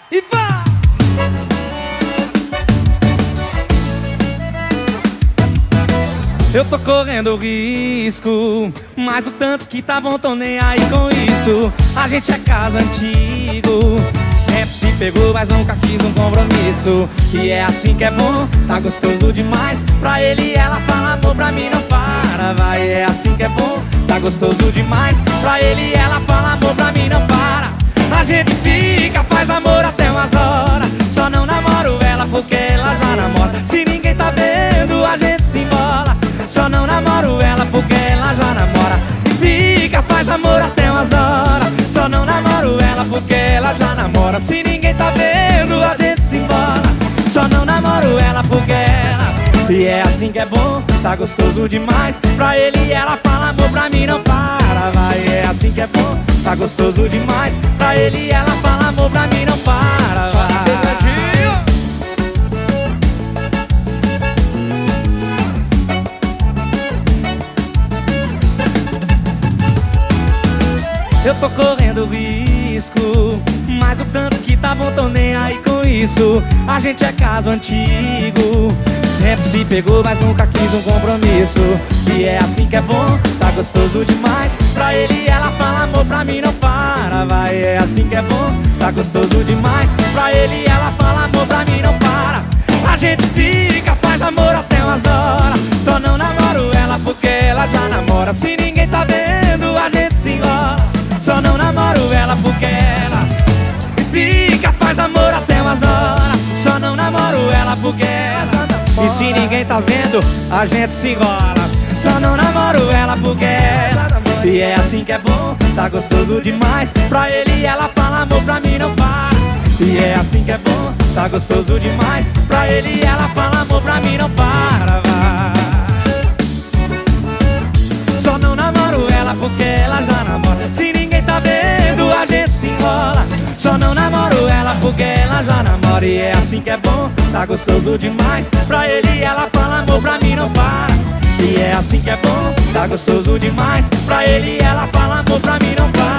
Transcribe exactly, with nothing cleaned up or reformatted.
E vai! Eu tô correndo risco, mas o tanto que tá bom, tô nem aí com isso. A gente é caso antigo, sempre se pegou, mas nunca quis um compromisso. E é assim que é bom, tá gostoso demais. Pra ele ela fala amor, pra mim não para. Vai, é assim que é bom, tá gostoso demais. Pra ele ela fala amor, pra mim não para. A gente fica, faz amor até umas horas. Só não namoro ela porque ela já namora. Se ninguém tá vendo, a gente se embola. Só não namoro ela porque ela já namora. Fica, faz amor até umas horas. Só não namoro ela porque ela já namora. Se ninguém tá vendo, a gente se embola. Só não namoro ela porque ela. E é assim que é bom, tá gostoso demais. Pra ele ela fala amor, pra mim não para. Vai, é assim que é bom, tá gostoso demais. Pra ele ela fala amor, pra mim não para. Vai. Eu tô correndo risco, mas o tanto que tá bom, tô nem aí com isso. A gente é caso antigo, sempre se pegou, mas nunca quis um compromisso. E é assim que é bom, tá gostoso demais. Pra ele ela fala amor, pra mim não para. Vai, é assim que é bom, tá gostoso demais. Pra ele ela fala amor, pra mim não para. A gente fica, faz amor até umas horas. Só não namoro ela porque ela já namora. Se ninguém tá vendo, a gente se enrola. Só não namoro ela porque ela fica, faz amor até umas horas. Só não namoro ela porque ela. E se ninguém tá vendo, a gente se enrola. Só não namoro ela porque ela. E é assim que é bom, tá gostoso demais. Pra ele ela fala amor, pra mim não para. E é assim que é bom, tá gostoso demais. Pra ele ela fala amor, pra mim não para. Vai. Só não namoro ela porque ela já namora. Se ninguém tá vendo, a gente se enrola. Só não namoro ela porque ela já namora. E é assim que é bom, tá gostoso demais. Pra ele ela fala amor, pra mim não para. E é assim que é bom, tá gostoso demais. Pra ele ela fala amor, pra mim não para.